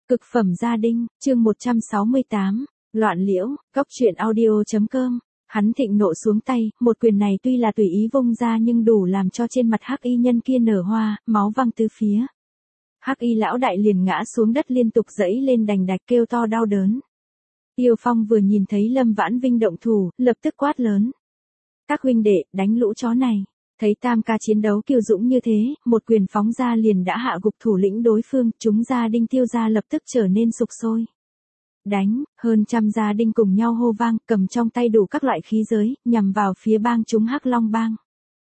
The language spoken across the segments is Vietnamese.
Cực phẩm gia đình, chương 168, loạn liễu, góc truyện audio.com. Hắn thịnh nộ xuống tay, một quyền này tuy là tùy ý vung ra nhưng đủ làm cho trên mặt hắc y nhân kia nở hoa, máu văng tứ phía. Hắc y lão đại liền ngã xuống đất liên tục giãy lên đành đạch kêu to đau đớn. Tiêu Phong vừa nhìn thấy Lâm Vãn Vinh động thủ, lập tức quát lớn. Các huynh đệ, đánh lũ chó này. Thấy tam ca chiến đấu kiêu dũng như thế, một quyền phóng ra liền đã hạ gục thủ lĩnh đối phương, chúng gia đinh Tiêu gia lập tức trở nên sục sôi. Đánh, hơn trăm gia đinh cùng nhau hô vang, cầm trong tay đủ các loại khí giới, nhằm vào phía bang chúng Hắc Long bang.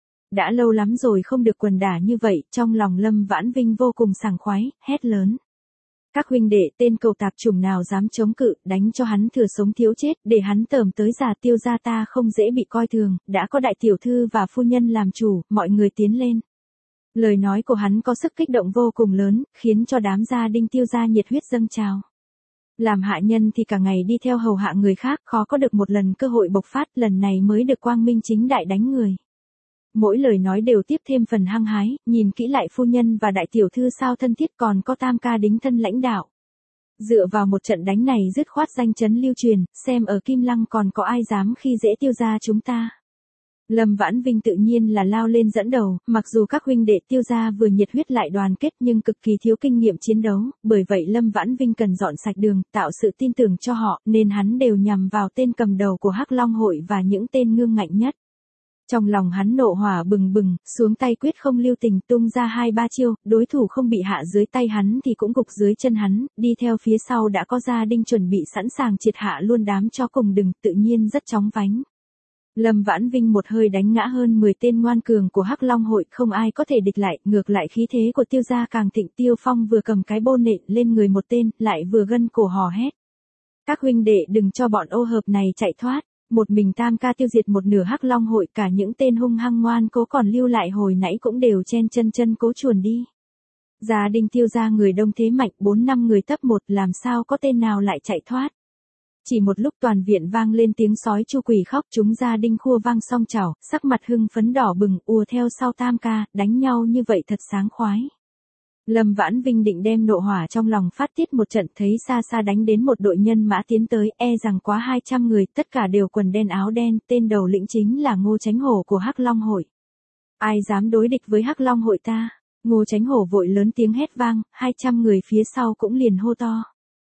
Đã lâu lắm rồi không được quần đả như vậy, trong lòng Lâm Vãn Vinh vô cùng sảng khoái, hét lớn. Các huynh đệ, tên cầu tạp chủng nào dám chống cự, đánh cho hắn thừa sống thiếu chết, để hắn tởm tới già Tiêu gia ta không dễ bị coi thường, đã có đại tiểu thư và phu nhân làm chủ, mọi người tiến lên. Lời nói của hắn có sức kích động vô cùng lớn, khiến cho đám gia đinh Tiêu gia nhiệt huyết dâng trào. Làm hạ nhân thì cả ngày đi theo hầu hạ người khác, khó có được một lần cơ hội bộc phát, lần này mới được quang minh chính đại đánh người. Mỗi lời nói đều tiếp thêm phần hăng hái, nhìn kỹ lại phu nhân và đại tiểu thư sao thân thiết, còn có tam ca đính thân lãnh đạo. Dựa vào một trận đánh này dứt khoát danh chấn lưu truyền, xem ở Kim Lăng còn có ai dám khi dễ Tiêu gia chúng ta. Lâm Vãn Vinh tự nhiên là lao lên dẫn đầu, mặc dù các huynh đệ Tiêu gia vừa nhiệt huyết lại đoàn kết nhưng cực kỳ thiếu kinh nghiệm chiến đấu, bởi vậy Lâm Vãn Vinh cần dọn sạch đường, tạo sự tin tưởng cho họ, nên hắn đều nhằm vào tên cầm đầu của Hắc Long hội và những tên ngương ngạnh nhất. Trong lòng hắn nộ hỏa bừng bừng, xuống tay quyết không lưu tình, tung ra 2-3 chiêu, đối thủ không bị hạ dưới tay hắn thì cũng gục dưới chân hắn, đi theo phía sau đã có gia đinh chuẩn bị sẵn sàng triệt hạ luôn đám cho cùng đừng, tự nhiên rất chóng vánh. Lâm Vãn Vinh một hơi đánh ngã hơn 10 tên ngoan cường của Hắc Long hội, không ai có thể địch lại, ngược lại khí thế của Tiêu gia càng thịnh. Tiêu Phong vừa cầm cái bô nện lên người một tên, lại vừa gân cổ hò hét. Các huynh đệ đừng cho bọn ô hợp này chạy thoát. Một mình tam ca tiêu diệt một nửa Hắc Long hội, cả những tên hung hăng ngoan cố còn lưu lại hồi nãy cũng đều chen chân cố chuồn đi. Gia đình Tiêu gia người đông thế mạnh, 4-5 người tấp một, làm sao có tên nào lại chạy thoát. Chỉ một lúc toàn viện vang lên tiếng sói chu quỷ khóc, chúng gia đinh khua vang song chảo, sắc mặt hưng phấn đỏ bừng, ùa theo sau tam ca, đánh nhau như vậy thật sáng khoái. Lâm Vãn Vinh định đem nộ hỏa trong lòng phát tiết một trận, thấy xa xa đánh đến một đội nhân mã tiến tới, rằng quá 200 người, tất cả đều quần đen áo đen, tên đầu lĩnh chính là Ngô Chánh Hổ của Hắc Long hội. Ai dám đối địch với Hắc Long hội ta? Ngô Chánh Hổ vội lớn tiếng hét vang, 200 người phía sau cũng liền hô to.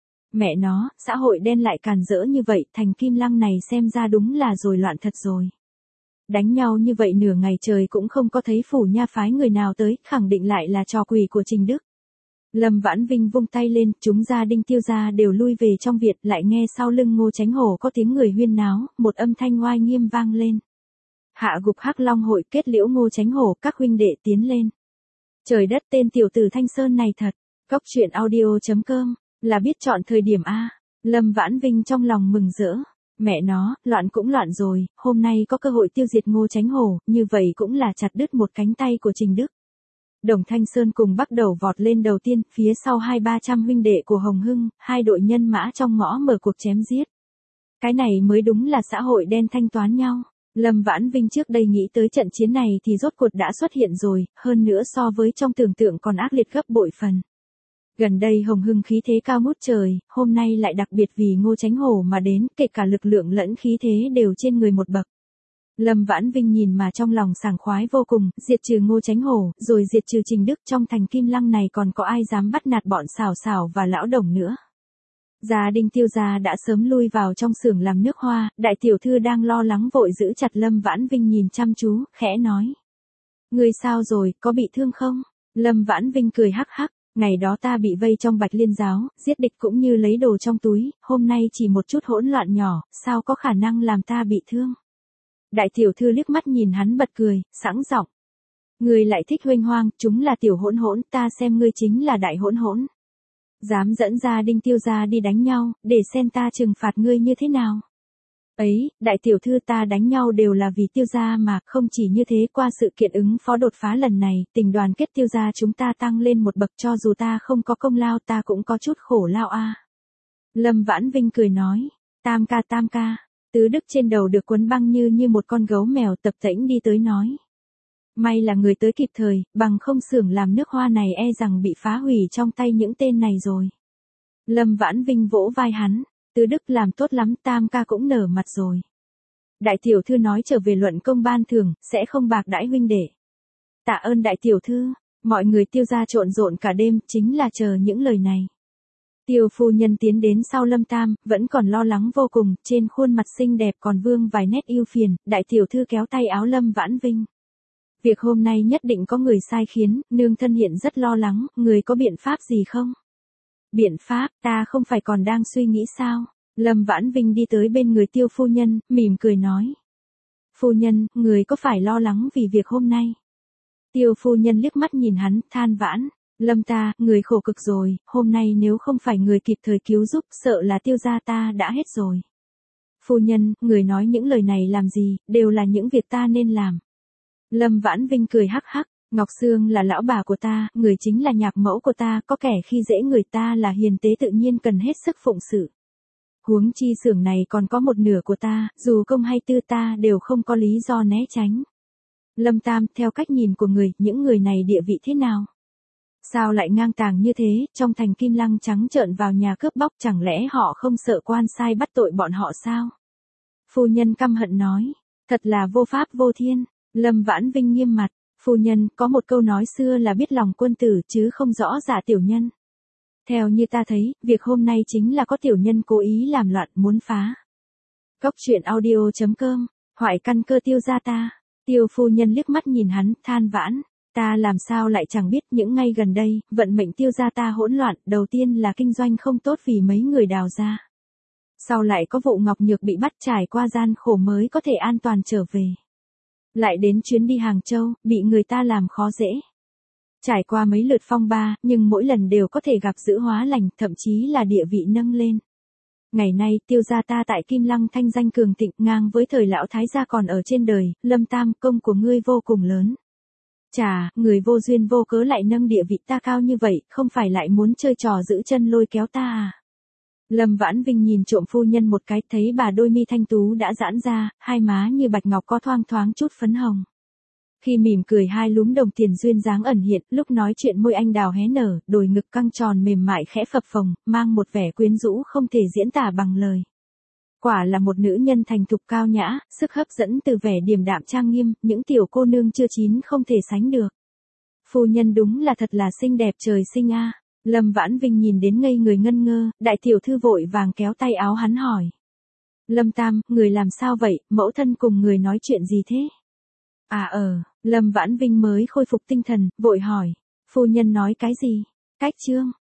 Mẹ nó, xã hội đen lại càn rỡ như vậy, thành Kim Lăng này xem ra đúng là rồi loạn thật rồi. Đánh nhau như vậy nửa ngày trời cũng không có thấy phủ nha phái người nào tới, khẳng định lại là trò quỷ của Trình Đức. Lâm Vãn Vinh vung tay lên, chúng gia đinh Tiêu gia đều lui về trong viện, lại nghe sau lưng Ngô Chánh Hổ có tiếng người huyên náo, một âm thanh oai nghiêm vang lên. Hạ gục Hắc Long hội, kết liễu Ngô Chánh Hổ, các huynh đệ tiến lên. Trời đất, tên tiểu tử Thanh Sơn này thật, góc truyện audio.com, là biết chọn thời điểm a. Lâm Vãn Vinh trong lòng mừng rỡ. Mẹ nó, loạn cũng loạn rồi, hôm nay có cơ hội tiêu diệt Ngô Chánh Hổ, như vậy cũng là chặt đứt một cánh tay của Trình Đức. Đồng Thanh Sơn cùng bắt đầu vọt lên đầu tiên, phía sau 200-300 huynh đệ của Hồng Hưng, hai đội nhân mã trong ngõ mở cuộc chém giết. Cái này mới đúng là xã hội đen thanh toán nhau. Lâm Vãn Vinh trước đây nghĩ tới trận chiến này thì rốt cuộc đã xuất hiện rồi, hơn nữa so với trong tưởng tượng còn ác liệt gấp bội phần. Gần đây Hồng Hưng khí thế cao ngút trời, hôm nay lại đặc biệt vì Ngô Chánh Hổ mà đến, kể cả lực lượng lẫn khí thế đều trên người một bậc. Lâm Vãn Vinh nhìn mà trong lòng sảng khoái vô cùng, diệt trừ Ngô Chánh Hổ, rồi diệt trừ Trình Đức, trong thành Kim Lăng này còn có ai dám bắt nạt bọn Xảo Xảo và Lão Đồng nữa. Gia đinh Tiêu gia đã sớm lui vào trong xưởng làm nước hoa, đại tiểu thư đang lo lắng vội giữ chặt Lâm Vãn Vinh nhìn chăm chú, khẽ nói. Người sao rồi, có bị thương không? Lâm Vãn Vinh cười hắc hắc. Ngày đó ta bị vây trong Bạch Liên giáo, giết địch cũng như lấy đồ trong túi, hôm nay chỉ một chút hỗn loạn nhỏ, sao có khả năng làm ta bị thương. Đại tiểu thư liếc mắt nhìn hắn bật cười, sẵn giọng. Ngươi lại thích huênh hoang, chúng là tiểu hỗn hỗn, ta xem ngươi chính là đại hỗn hỗn. Dám dẫn gia đinh Tiêu gia đi đánh nhau, để xem ta trừng phạt ngươi như thế nào. Ấy, đại tiểu thư ta đánh nhau đều là vì Tiêu gia mà, không chỉ như thế, qua sự kiện ứng phó đột phá lần này, tình đoàn kết Tiêu gia chúng ta tăng lên một bậc, cho dù ta không có công lao ta cũng có chút khổ lao a. Lâm Vãn Vinh cười nói, tam ca, Tứ Đức trên đầu được quấn băng như một con gấu mèo, tập tễnh đi tới nói. May là người tới kịp thời, bằng không xưởng làm nước hoa này rằng bị phá hủy trong tay những tên này rồi. Lâm Vãn Vinh vỗ vai hắn, Từ Đức làm tốt lắm, Tam ca cũng nở mặt rồi. Đại tiểu thư nói trở về luận công ban thưởng, sẽ không bạc đãi huynh đệ. Tạ ơn đại tiểu thư, mọi người Tiêu gia trộn rộn cả đêm, chính là chờ những lời này. Tiêu phu nhân tiến đến sau Lâm Tam, vẫn còn lo lắng vô cùng, trên khuôn mặt xinh đẹp còn vương vài nét ưu phiền, đại tiểu thư kéo tay áo Lâm Vãn Vinh. Việc hôm nay nhất định có người sai khiến, nương thân hiện rất lo lắng, người có biện pháp gì không? Biện pháp, ta không phải còn đang suy nghĩ sao? Lâm Vãn Vinh đi tới bên người Tiêu phu nhân, mỉm cười nói. Phu nhân, người có phải lo lắng vì việc hôm nay? Tiêu phu nhân liếc mắt nhìn hắn, than vãn. Lâm ta, người khổ cực rồi, hôm nay nếu không phải người kịp thời cứu giúp, sợ là Tiêu gia ta đã hết rồi. Phu nhân, người nói những lời này làm gì, đều là những việc ta nên làm. Lâm Vãn Vinh cười hắc hắc, Ngọc Sương là lão bà của ta, người chính là nhạc mẫu của ta, có kẻ khi dễ người ta là hiền tế tự nhiên cần hết sức phụng sự. Huống chi xưởng này còn có một nửa của ta, dù công hay tư ta đều không có lý do né tránh. Lâm Tam, theo cách nhìn của người, những người này địa vị thế nào? Sao lại ngang tàng như thế, trong thành Kim Lăng trắng trợn vào nhà cướp bóc, chẳng lẽ họ không sợ quan sai bắt tội bọn họ sao? Phu nhân căm hận nói, thật là vô pháp vô thiên. Lâm Vãn Vinh nghiêm mặt, phu nhân, có một câu nói xưa là biết lòng quân tử chứ không rõ dạ tiểu nhân. Theo như ta thấy, việc hôm nay chính là có tiểu nhân cố ý làm loạn muốn phá. Cốc truyện audio.com, hoại căn cơ Tiêu gia ta. Tiêu phu nhân liếc mắt nhìn hắn, than vãn. Ta làm sao lại chẳng biết, những ngày gần đây, vận mệnh Tiêu gia ta hỗn loạn, đầu tiên là kinh doanh không tốt vì mấy người đào ra. Sau lại có vụ Ngọc Nhược bị bắt, trải qua gian khổ mới có thể an toàn trở về. Lại đến chuyến đi Hàng Châu, bị người ta làm khó dễ. Trải qua mấy lượt phong ba, nhưng mỗi lần đều có thể gặp giữ hóa lành, thậm chí là địa vị nâng lên. Ngày nay, Tiêu gia ta tại Kim Lăng thanh danh cường thịnh, ngang với thời lão thái gia còn ở trên đời, Lâm Tam, công của ngươi vô cùng lớn. Chà, người vô duyên vô cớ lại nâng địa vị ta cao như vậy, không phải lại muốn chơi trò giữ chân lôi kéo ta à? Lâm Vãn Vinh nhìn trộm phu nhân một cái, thấy bà đôi mi thanh tú đã giãn ra, hai má như bạch ngọc có thoang thoáng chút phấn hồng. Khi mỉm cười hai lúm đồng tiền duyên dáng ẩn hiện, lúc nói chuyện môi anh đào hé nở, đồi ngực căng tròn mềm mại khẽ phập phồng, mang một vẻ quyến rũ không thể diễn tả bằng lời. Quả là một nữ nhân thành thục cao nhã, sức hấp dẫn từ vẻ điềm đạm trang nghiêm, những tiểu cô nương chưa chín không thể sánh được. Phu nhân đúng là thật là xinh đẹp trời sinh a. Lâm Vãn Vinh nhìn đến ngây người ngân ngơ, đại tiểu thư vội vàng kéo tay áo hắn hỏi. Lâm Tam, người làm sao vậy, mẫu thân cùng người nói chuyện gì thế? Lâm Vãn Vinh mới khôi phục tinh thần, vội hỏi. Phu nhân nói cái gì? Cách chương.